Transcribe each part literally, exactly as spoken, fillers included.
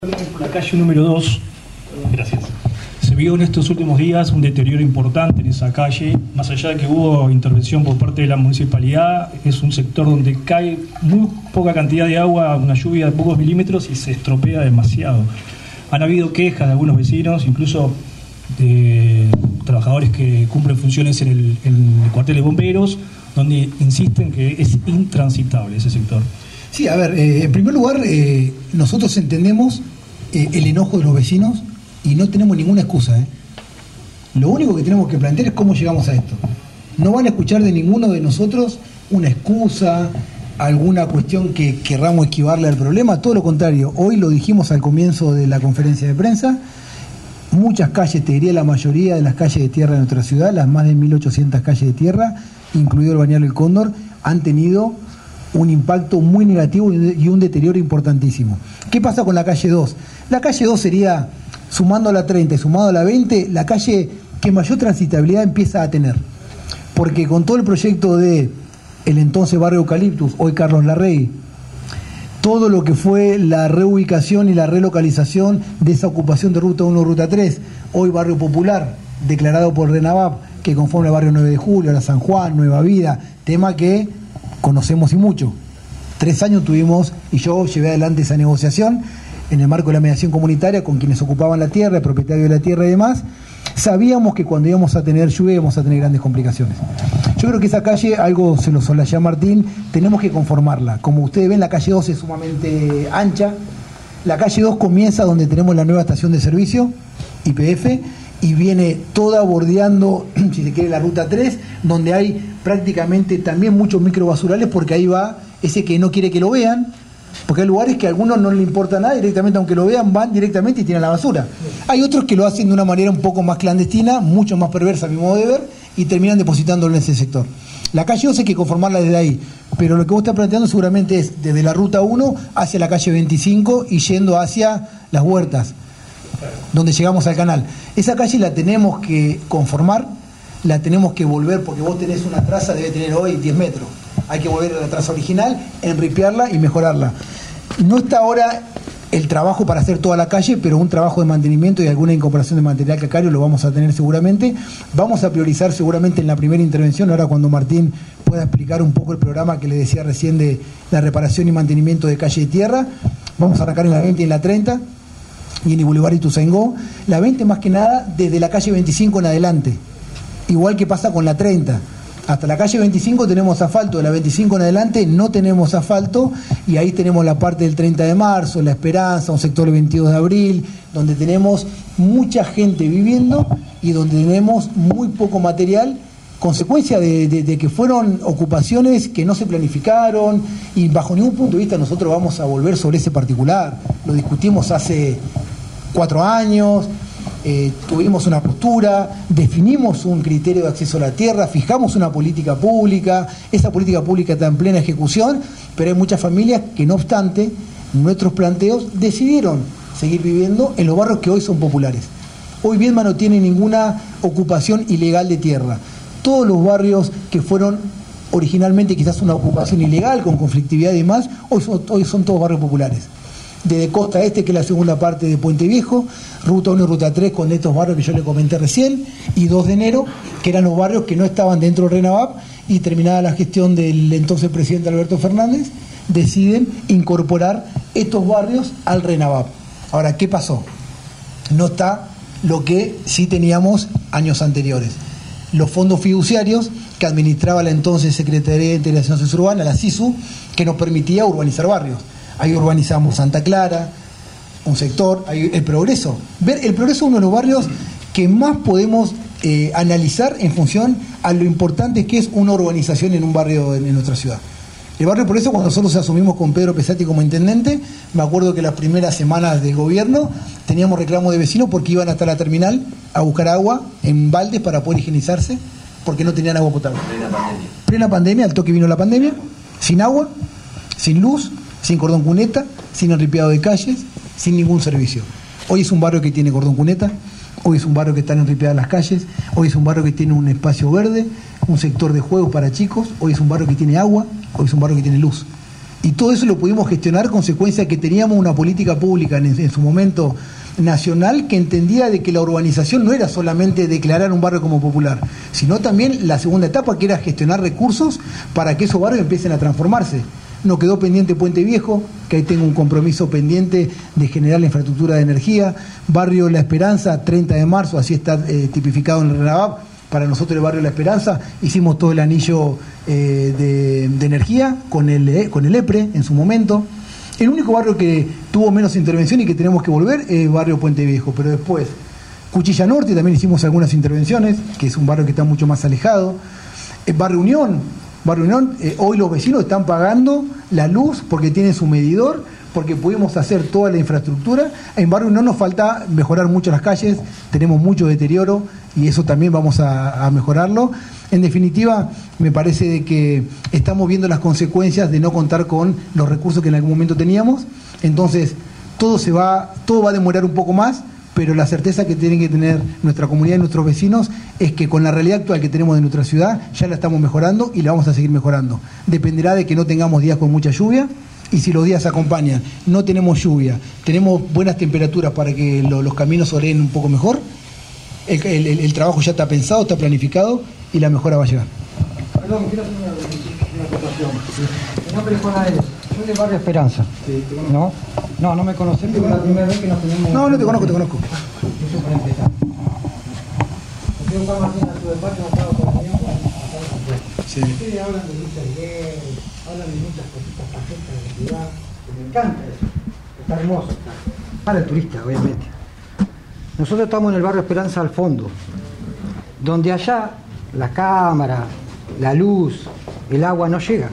La calle número dos, gracias. Se vio en estos últimos días un deterioro importante en esa calle, más allá de que hubo intervención por parte de la municipalidad. Es un sector donde cae muy poca cantidad de agua, una lluvia de pocos milímetros y se estropea demasiado. Han habido quejas de algunos vecinos, incluso de trabajadores que cumplen funciones en el, en el cuartel de bomberos, donde insisten que es intransitable ese sector. Sí, a ver, eh, en primer lugar, eh, nosotros entendemos eh, el enojo de los vecinos y no tenemos ninguna excusa. ¿eh? Lo único que tenemos que plantear es cómo llegamos a esto. No van a escuchar de ninguno de nosotros una excusa, alguna cuestión que querramos esquivarle al problema, todo lo contrario. Hoy lo dijimos al comienzo de la conferencia de prensa, muchas calles, te diría la mayoría de las calles de tierra de nuestra ciudad, las más de mil ochocientas calles de tierra, incluido el Balneario El Cóndor, han tenido un impacto muy negativo y un deterioro importantísimo. ¿Qué pasa con la calle dos? La calle dos sería, sumando a la treinta y sumado a la veinte, la calle que mayor transitabilidad empieza a tener. Porque con todo el proyecto de el entonces barrio Eucaliptus, hoy Carlos Larrey, todo lo que fue la reubicación y la relocalización de esa ocupación de Ruta uno, Ruta tres, hoy Barrio Popular, declarado por RENAVAP, que conforma el barrio nueve de julio, la San Juan, Nueva Vida, tema que conocemos y mucho. Tres años tuvimos, y yo llevé adelante esa negociación en el marco de la mediación comunitaria con quienes ocupaban la tierra, el propietario de la tierra y demás. Sabíamos que cuando íbamos a tener lluvia íbamos a tener grandes complicaciones. Yo creo que esa calle, algo se lo solayé a Martín, tenemos que conformarla. Como ustedes ven, la calle dos es sumamente ancha. La calle dos comienza donde tenemos la nueva estación de servicio, Y P F, y viene toda bordeando, si se quiere, la ruta tres, donde hay prácticamente también muchos microbasurales, porque ahí va ese que no quiere que lo vean, porque hay lugares que a algunos no les importa nada, directamente aunque lo vean, van directamente y tiran la basura. Hay otros que lo hacen de una manera un poco más clandestina, mucho más perversa a mi modo de ver, y terminan depositándolo en ese sector. La calle dos hay que conformarla desde ahí, pero lo que vos estás planteando seguramente es desde la ruta uno hacia la calle veinticinco y yendo hacia Las Huertas, donde llegamos al canal. Esa calle la tenemos que conformar, la tenemos que volver, porque vos tenés una traza, debe tener hoy diez metros. Hay que volver a la traza original, enripearla y mejorarla. No está ahora el trabajo para hacer toda la calle, pero un trabajo de mantenimiento y alguna incorporación de material calcáreo lo vamos a tener seguramente. Vamos a priorizar seguramente en la primera intervención, ahora cuando Martín pueda explicar un poco el programa que le decía recién de la reparación y mantenimiento de calle de tierra. Vamos a arrancar en la veinte y en la treinta. Y en el Boulevard Ituzaingó, la veinte más que nada desde la calle veinticinco en adelante, igual que pasa con la treinta. Hasta la calle veinticinco tenemos asfalto, de la veinticinco en adelante no tenemos asfalto, y ahí tenemos la parte del treinta de marzo, La Esperanza, un sector del veintidós de abril, donde tenemos mucha gente viviendo y donde tenemos muy poco material, consecuencia de, de, de que fueron ocupaciones que no se planificaron, y bajo ningún punto de vista nosotros vamos a volver sobre ese particular. Lo discutimos hace cuatro años, eh, tuvimos una postura, definimos un criterio de acceso a la tierra, fijamos una política pública, esa política pública está en plena ejecución, pero hay muchas familias que no obstante nuestros planteos decidieron seguir viviendo en los barrios que hoy son populares. Hoy Viedma no tiene ninguna ocupación ilegal de tierra. Todos los barrios que fueron originalmente quizás una ocupación ilegal, con conflictividad y demás, hoy son, hoy son todos barrios populares. Desde Costa Este, que es la segunda parte de Puente Viejo, Ruta uno y Ruta tres, con estos barrios que yo le comenté recién, y dos de enero, que eran los barrios que no estaban dentro del RENAVAP, y terminada la gestión del entonces presidente Alberto Fernández, deciden incorporar estos barrios al RENAVAP. Ahora, ¿qué pasó? No está lo que sí teníamos años anteriores. Los fondos fiduciarios que administraba la entonces Secretaría de Integración Sociourbana, la SISU, que nos permitía urbanizar barrios. Ahí urbanizamos Santa Clara, un sector, ahí el Progreso. Ver, el Progreso es uno de los barrios que más podemos eh, analizar en función a lo importante que es una urbanización en un barrio en, en nuestra ciudad. El barrio Progreso, cuando nosotros asumimos con Pedro Pesati como intendente, me acuerdo que las primeras semanas del gobierno teníamos reclamos de vecinos porque iban hasta la terminal a buscar agua en baldes para poder higienizarse, porque no tenían agua potable. Plena pandemia. Plena pandemia, al toque vino la pandemia, sin agua, sin luz, sin cordón cuneta, sin enripeado de calles, sin ningún servicio. Hoy es un barrio que tiene cordón cuneta, hoy es un barrio que están enripeadas las calles, hoy es un barrio que tiene un espacio verde, un sector de juegos para chicos, hoy es un barrio que tiene agua, hoy es un barrio que tiene luz. Y todo eso lo pudimos gestionar, consecuencia que teníamos una política pública en, en su momento nacional que entendía de que la urbanización no era solamente declarar un barrio como popular, sino también la segunda etapa, que era gestionar recursos para que esos barrios empiecen a transformarse. Nos quedó pendiente Puente Viejo, que ahí tengo un compromiso pendiente de generar la infraestructura de energía. Barrio La Esperanza, treinta de marzo, así está eh, tipificado en el RENAVAP. Para nosotros el barrio La Esperanza, hicimos todo el anillo eh, de, de energía con el, eh, con el EPRE en su momento. El único barrio que tuvo menos intervención y que tenemos que volver es el barrio Puente Viejo, pero después Cuchilla Norte también hicimos algunas intervenciones, que es un barrio que está mucho más alejado. El barrio Unión, barrio Unión eh, hoy los vecinos están pagando la luz porque tienen su medidor, porque pudimos hacer toda la infraestructura. En barrio Unión nos falta mejorar mucho las calles, tenemos mucho deterioro y eso también vamos a, a mejorarlo. En definitiva, me parece de que estamos viendo las consecuencias de no contar con los recursos que en algún momento teníamos. Entonces, todo se va, todo va a demorar un poco más, pero la certeza que tienen que tener nuestra comunidad y nuestros vecinos es que con la realidad actual que tenemos de nuestra ciudad, ya la estamos mejorando y la vamos a seguir mejorando. Dependerá de que no tengamos días con mucha lluvia, y si los días acompañan, no tenemos lluvia, tenemos buenas temperaturas para que lo, los caminos se ordenen un poco mejor, el, el, el trabajo ya está pensado, está planificado y la mejora va a llegar. Perdón, quiero hacer una, una acotación. Mi nombre es Juan Aérez, soy del barrio Esperanza. Sí, ¿no? No, no me conocés, pero es la primera vez que nos tenemos... No, no te conozco, te conozco. Eso para empezar. Porque un Juan Martín a su despacho, no estaba con la unión, sí. Ustedes hablan de lucha de hablan de muchas cositas perfectas de la ciudad, que me encanta eso, está hermoso, está. Para el turista, obviamente. Nosotros estamos en el barrio Esperanza al fondo, donde allá la cámara, la luz, el agua no llegan.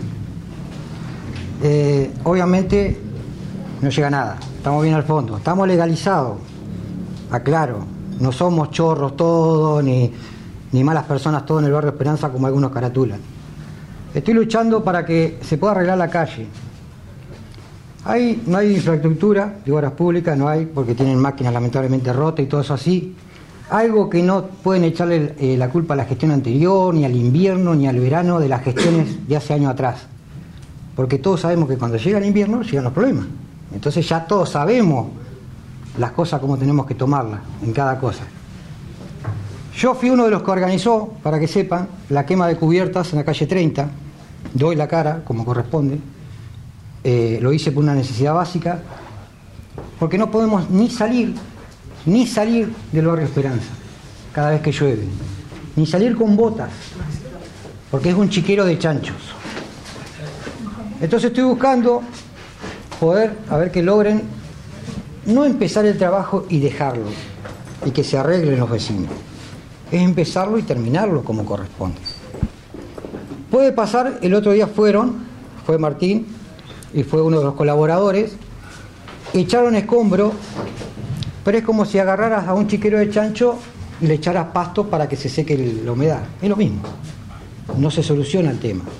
Eh, obviamente no llega nada, estamos bien al fondo, estamos legalizados, aclaro, no somos chorros todos, ni, ni malas personas todos en el barrio Esperanza como algunos caratulan. Estoy luchando para que se pueda arreglar la calle. Hay, no hay infraestructura de obras públicas, no hay, porque tienen máquinas lamentablemente rotas y todo eso así. Algo que no pueden echarle eh, la culpa a la gestión anterior, ni al invierno, ni al verano de las gestiones de hace años atrás. Porque todos sabemos que cuando llega el invierno llegan los problemas. Entonces ya todos sabemos las cosas como tenemos que tomarlas en cada cosa. Yo fui uno de los que organizó, para que sepan, la quema de cubiertas en la calle treinta. Doy la cara, como corresponde. Eh, lo hice por una necesidad básica, porque no podemos ni salir, ni salir del barrio Esperanza cada vez que llueve, ni salir con botas, porque es un chiquero de chanchos. Entonces estoy buscando poder, a ver que logren, no empezar el trabajo y dejarlo, y que se arreglen los vecinos. Es empezarlo y terminarlo como corresponde. Puede pasar, el otro día fueron, fue Martín, y fue uno de los colaboradores, echaron escombro, pero es como si agarraras a un chiquero de chancho y le echaras pasto para que se seque la humedad. Es lo mismo, no se soluciona el tema.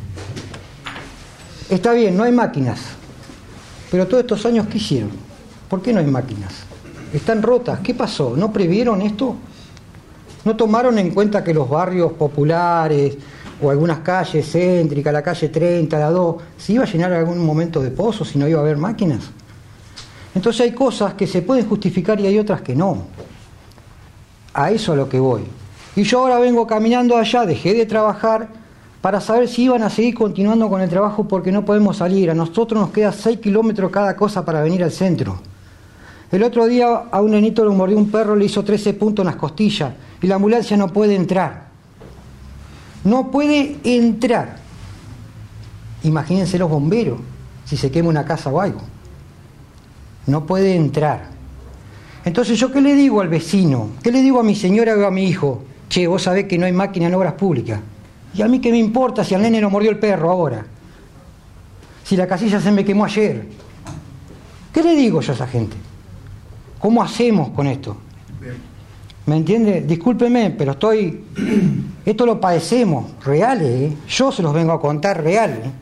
Está bien, no hay máquinas, pero todos estos años, ¿qué hicieron? ¿Por qué no hay máquinas? Están rotas, ¿qué pasó? ¿No previeron esto? ¿No tomaron en cuenta que los barrios populares o algunas calles céntricas, la calle treinta, la dos, se iba a llenar en algún momento de pozos si no iba a haber máquinas? Entonces hay cosas que se pueden justificar y hay otras que no. A eso a lo que voy. Y yo ahora vengo caminando allá, dejé de trabajar para saber si iban a seguir continuando con el trabajo, porque no podemos salir. A nosotros nos queda seis kilómetros cada cosa para venir al centro. El otro día a un nenito lo mordió un perro, le hizo trece puntos en las costillas y la ambulancia no puede entrar. No puede entrar. Imagínense los bomberos, si se quema una casa o algo. No puede entrar. Entonces, ¿yo qué le digo al vecino? ¿Qué le digo a mi señora o a mi hijo? Che, vos sabés que no hay máquina en obras públicas. ¿Y a mí qué me importa si al nene lo mordió el perro ahora? Si la casilla se me quemó ayer. ¿Qué le digo yo a esa gente? ¿Cómo hacemos con esto? ¿Me entiende? Discúlpeme, pero estoy... Esto lo padecemos, reales, ¿eh? Yo se los vengo a contar real, ¿eh?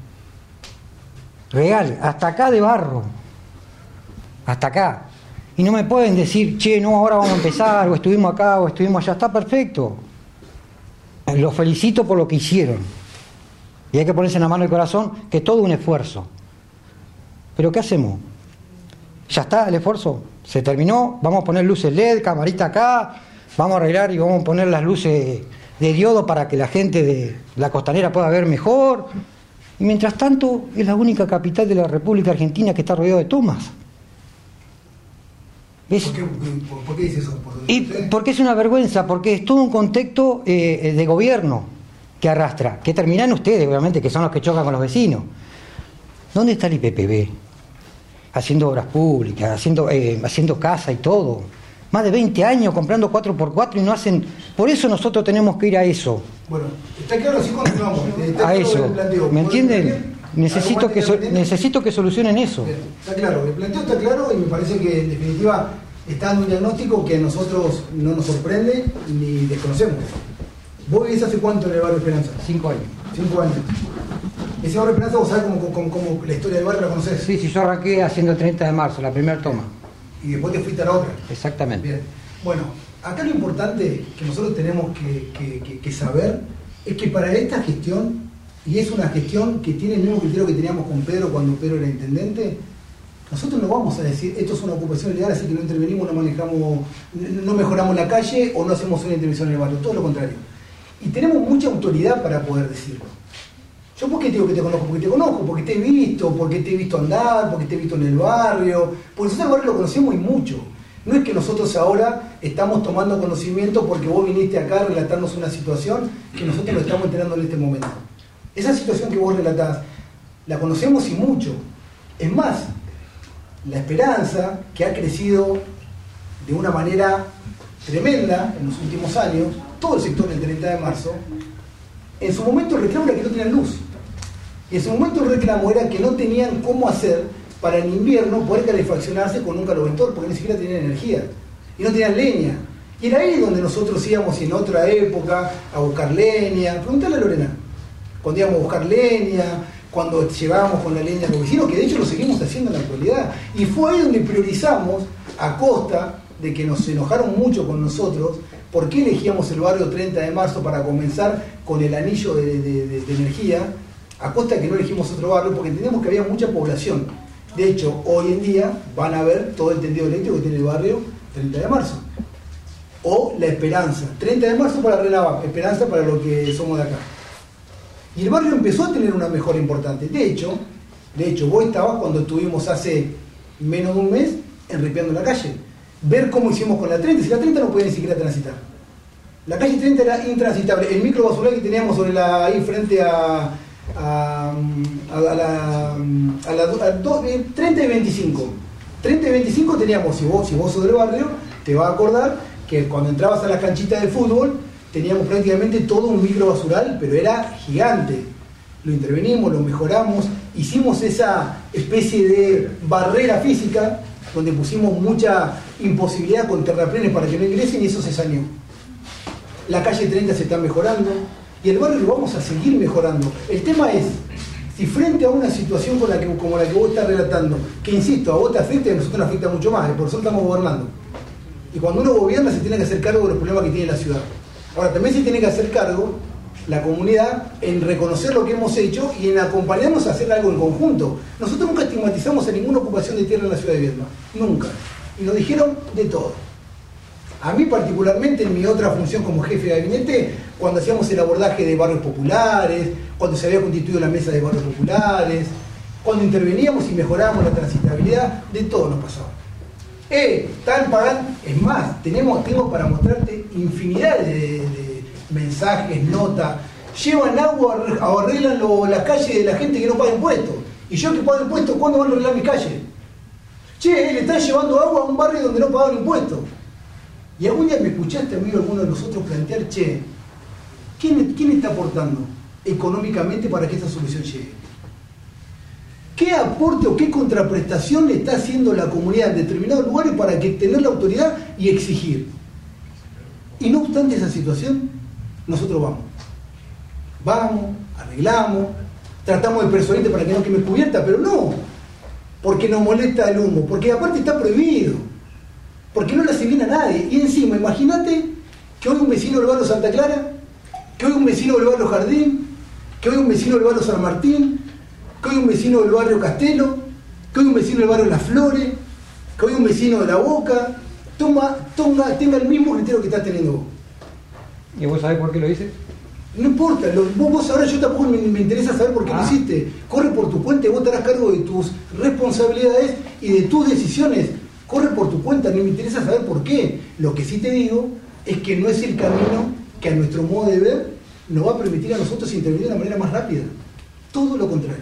Real, hasta acá de barro. Hasta acá. Y no me pueden decir, che, no, ahora vamos a empezar, o estuvimos acá, o estuvimos allá. Está perfecto. Los felicito por lo que hicieron. Y hay que ponerse en la mano del corazón que todo un esfuerzo. ¿Pero qué hacemos? ¿Ya está el esfuerzo? ¿Se terminó? ¿Vamos a poner luces L E D, camarita acá? ¿Vamos a arreglar y vamos a poner las luces de diodo para que la gente de la costanera pueda ver mejor? Y mientras tanto, es la única capital de la República Argentina que está rodeada de tomas. ¿Ves? ¿Por qué, por, por qué dices eso? ¿Por Y porque es una vergüenza, porque es todo un contexto eh, de gobierno que arrastra, que terminan ustedes, obviamente, que son los que chocan con los vecinos. ¿Dónde está el I P P B? Haciendo obras públicas, haciendo, eh, haciendo casa y todo. Más de veinte años comprando cuatro por cuatro y no hacen... Por eso nosotros tenemos que ir a eso. Bueno, está claro, sí continuamos. A eso. ¿Me entienden? Necesito que, so, necesito que solucionen eso. Está claro, el planteo está claro y me parece que en definitiva está dando un diagnóstico que a nosotros no nos sorprende ni desconocemos. ¿Vos vivís hace cuánto en el barrio Esperanza? Cinco años. Cinco años. Ese barrio Esperanza, ¿vos sabés cómo, cómo, cómo la historia del barrio la conocés? Sí, sí, yo arranqué haciendo el treinta de marzo, la primera toma. Y después te fuiste a la otra. Exactamente. Bien. Bueno, acá lo importante que nosotros tenemos que, que, que, que saber es que para esta gestión, y es una gestión que tiene el mismo criterio que teníamos con Pedro cuando Pedro era intendente, nosotros no vamos a decir esto es una ocupación ilegal, así que no intervenimos, no manejamos, no mejoramos la calle o no hacemos una intervención en el barrio, todo lo contrario. Y tenemos mucha autoridad para poder decirlo. ¿Yo por qué te digo que te conozco? Porque te conozco, porque te he visto, porque te he visto andar, porque te he visto en el barrio, porque nosotros el barrio lo conocemos y mucho. No es que nosotros ahora estamos tomando conocimiento porque vos viniste acá a relatarnos una situación que nosotros lo estamos enterando en este momento. Esa situación que vos relatás, la conocemos y mucho. Es más, la Esperanza, que ha crecido de una manera tremenda en los últimos años, todo el sector del treinta de marzo, en su momento el reclamo era que no tenían luz. Y en su momento el reclamo era que no tenían cómo hacer para en invierno poder calefaccionarse con un caloventor, porque ni siquiera tenían energía. Y no tenían leña. Y era ahí donde nosotros íbamos en otra época a buscar leña. Preguntale a Lorena. Cuando íbamos a buscar leña, cuando llegábamos con la leña a los vecinos, que de hecho lo seguimos haciendo en la actualidad. Y fue ahí donde priorizamos, a costa de que nos enojaron mucho con nosotros, por qué elegíamos el barrio treinta de marzo para comenzar con el anillo de, de, de, de energía, a costa de que no elegimos otro barrio, porque entendemos que había mucha población. De hecho, hoy en día van a ver todo el tendido eléctrico que tiene el barrio treinta de marzo. O La Esperanza. treinta de marzo para Renava, Esperanza para los que somos de acá. Y el barrio empezó a tener una mejora importante. De hecho, de hecho, vos estabas cuando estuvimos hace menos de un mes enripeando la calle. Ver cómo hicimos con la treinta, si la treinta no podía ni siquiera transitar. La calle treinta era intransitable. El micro basural que teníamos sobre la, ahí frente a, a, a, a la, a la a do, treinta y veinticinco. treinta y veinticinco teníamos, si vos, si vos sos del barrio, te vas a acordar que cuando entrabas a las canchitas de fútbol, teníamos prácticamente todo un micro basural, pero era gigante. Lo intervenimos, lo mejoramos, hicimos esa especie de barrera física donde pusimos mucha imposibilidad con terraplenes para que no ingresen y eso se saneó. La calle treinta se está mejorando y el barrio lo vamos a seguir mejorando. El tema es, si frente a una situación con la que, como la que vos estás relatando, que insisto, a vos te afecta y a nosotros nos afecta mucho más, por eso estamos gobernando. Y cuando uno gobierna se tiene que hacer cargo de los problemas que tiene la ciudad. Ahora, también se tiene que hacer cargo la comunidad en reconocer lo que hemos hecho y en acompañarnos a hacer algo en conjunto. Nosotros nunca estigmatizamos a ninguna ocupación de tierra en la ciudad de Viedma, nunca. Y nos dijeron de todo. A mí particularmente en mi otra función como jefe de gabinete, cuando hacíamos el abordaje de barrios populares, cuando se había constituido la mesa de barrios populares, cuando interveníamos y mejorábamos la transitabilidad, de todo nos pasaba. Eh, tal pagan, es más, tenemos, tengo para mostrarte infinidad de, de mensajes, notas, llevan agua, arreglan lo, las calles de la gente que no paga impuestos. Y yo que pago impuestos, ¿cuándo van a arreglar mis calles? Che, le están llevando agua a un barrio donde no pagaban impuestos. Y algún día me escuchaste, amigo, alguno de nosotros plantear, che, ¿quién, quién está aportando económicamente para que esta solución llegue? ¿Qué aporte o qué contraprestación le está haciendo la comunidad en determinados lugares para que tener la autoridad y exigir? Y no obstante esa situación, nosotros vamos. Vamos, arreglamos, tratamos de persuadirte para que no queme cubierta, pero no, porque nos molesta el humo, porque aparte está prohibido, porque no le hace bien a nadie. Y encima, imagínate que hoy un vecino del barrio Santa Clara, que hoy un vecino del barrio Jardín, que hoy un vecino del barrio San Martín, que hoy un vecino del barrio Castelo, que hoy un vecino del barrio Las Flores, que hoy un vecino de La Boca, toma, toma, tenga el mismo criterio que estás teniendo vos. ¿Y vos sabés por qué lo hice? No importa, lo, vos, vos sabrás, yo tampoco me, me interesa saber por qué ah. lo hiciste. Corre por tu cuenta y vos te harás cargo de tus responsabilidades y de tus decisiones. Corre por tu cuenta, no me interesa saber por qué. Lo que sí te digo es que no es el camino que a nuestro modo de ver nos va a permitir a nosotros intervenir de una manera más rápida. Todo lo contrario.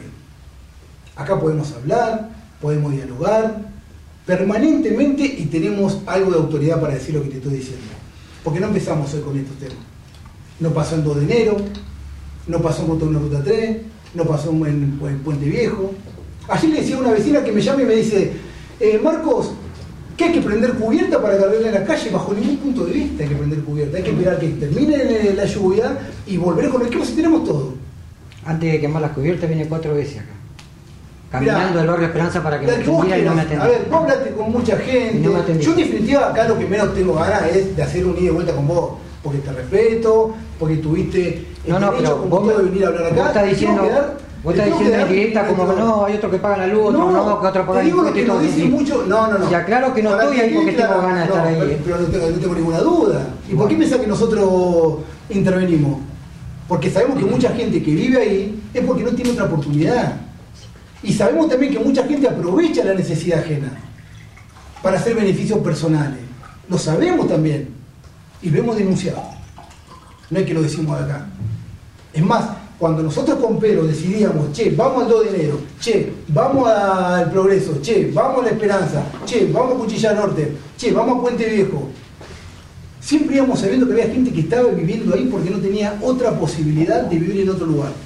Acá podemos hablar, podemos dialogar permanentemente y tenemos algo de autoridad para decir lo que te estoy diciendo. Porque no empezamos hoy con estos temas. No pasó el dos de enero, no pasó en Ruta uno, Ruta tres, no pasó en, en Puente Viejo. Ayer le decía a una vecina que me llama y me dice, eh, Marcos, ¿qué hay que prender cubierta para cargarle en la calle? Bajo ningún punto de vista hay que prender cubierta. Hay que esperar que termine la lluvia y volver con el equipo si tenemos todo. Antes de quemar las cubiertas vine cuatro veces acá. Caminando Mirá, del barrio Esperanza para que me que vos atendiera y no me quieras, atendiera. a ver, vos hablaste con mucha gente. No me atendiste. Yo en definitiva acá lo que menos tengo ganas es de hacer un ida y vuelta con vos. Porque te respeto, porque tuviste el No, no, derecho pero como vos, todo de venir a hablar acá. vos estás Te tengo diciendo, que dar- vos te estás tengo que diciendo en dar directa como que no, hay otro que paga la luz, otro no, que otro te paga el digo lo que impuesto. nos dicen mucho, no, no, no. Ya claro que no Para estoy que ahí porque quede tengo claro, ganas de no, estar ahí. pero, ¿eh? pero no, tengo, no tengo ninguna duda. ¿Y por qué pensás que nosotros intervenimos? Porque sabemos que mucha gente que vive ahí es porque no tiene otra oportunidad. Y sabemos también que mucha gente aprovecha la necesidad ajena para hacer beneficios personales. Lo sabemos también. Y lo hemos denunciado. No es que lo decimos de acá. Es más, cuando nosotros con Pero decidíamos, che, vamos al dos de enero, che, vamos al Progreso, che, vamos a La Esperanza, che, vamos a Cuchilla Norte, che, vamos a Puente Viejo, siempre íbamos sabiendo que había gente que estaba viviendo ahí porque no tenía otra posibilidad de vivir en otro lugar.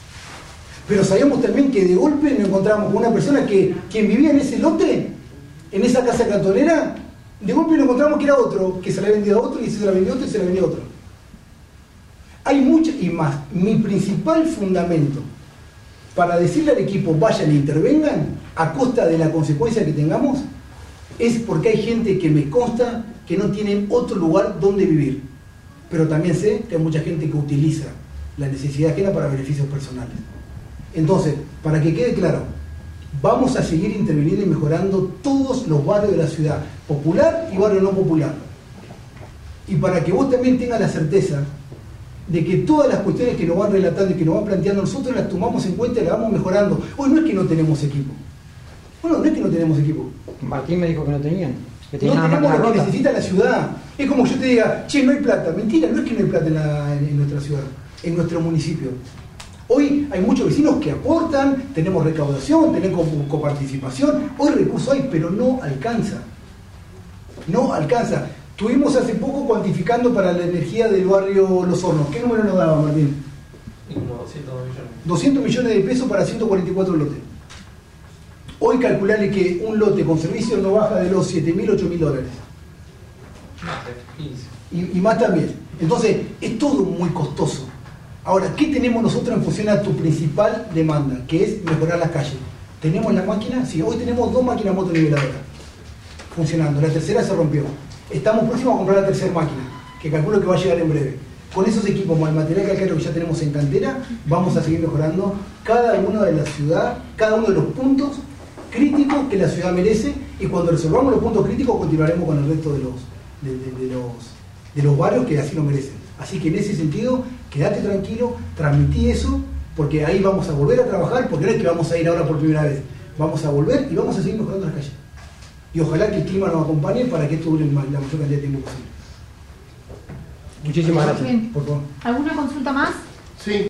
Pero sabíamos también que de golpe nos encontrábamos con una persona que quien vivía en ese lote, en esa casa cantonera, de golpe nos encontramos que era otro, que se le había vendido a otro y se la vendió a otro y se la vendió a otro. Hay mucho y más. Mi principal fundamento para decirle al equipo vayan e intervengan a costa de la consecuencia que tengamos es porque hay gente que me consta que no tienen otro lugar donde vivir. Pero también sé que hay mucha gente que utiliza la necesidad ajena para beneficios personales. Entonces, para que quede claro, vamos a seguir interviniendo y mejorando todos los barrios de la ciudad, popular y barrio no popular. Y para que vos también tengas la certeza de que todas las cuestiones que nos van relatando y que nos van planteando nosotros las tomamos en cuenta y las vamos mejorando. Hoy no es que no tenemos equipo. Bueno, no es que no tenemos equipo. Martín me dijo que no tenían. Que No tenían una tenemos máquina lo que rota. necesita la ciudad. Es como yo te diga, che, no hay plata. Mentira, no es que no hay plata en, la, en, en nuestra ciudad, en nuestro municipio. Hoy hay muchos vecinos que aportan, tenemos recaudación, tenemos coparticipación. Hoy recursos hay, pero no alcanza. No alcanza. Estuvimos hace poco cuantificando para la energía del barrio Los Hornos. ¿Qué número nos daba, Martín? doscientos millones. doscientos millones de pesos para ciento cuarenta y cuatro lotes. Hoy calcularle que un lote con servicio no baja de los siete mil, ocho mil dólares. quince. Y, y más también. Entonces, es todo muy costoso. Ahora, ¿qué tenemos nosotros en función a tu principal demanda? Que es mejorar las calles. ¿Tenemos la máquina? Sí, hoy tenemos dos máquinas motoniveladoras funcionando. La tercera se rompió. Estamos próximos a comprar la tercera máquina, que calculo que va a llegar en breve. Con esos equipos, con el material calcáreo que ya tenemos en cantera, vamos a seguir mejorando cada uno de la ciudad, cada uno de los puntos críticos que la ciudad merece, y cuando resolvamos los puntos críticos continuaremos con el resto de los, de, de, de los, de los barrios que así lo merecen. Así que en ese sentido, quédate tranquilo, transmití eso, porque ahí vamos a volver a trabajar, porque no es que vamos a ir ahora por primera vez, vamos a volver y vamos a seguir mejorando las calles. Y ojalá que el clima nos acompañe para que esto dure la mayor cantidad de tiempo posible. Muchísimas gracias. Bien. Por favor. ¿Alguna consulta más? Sí.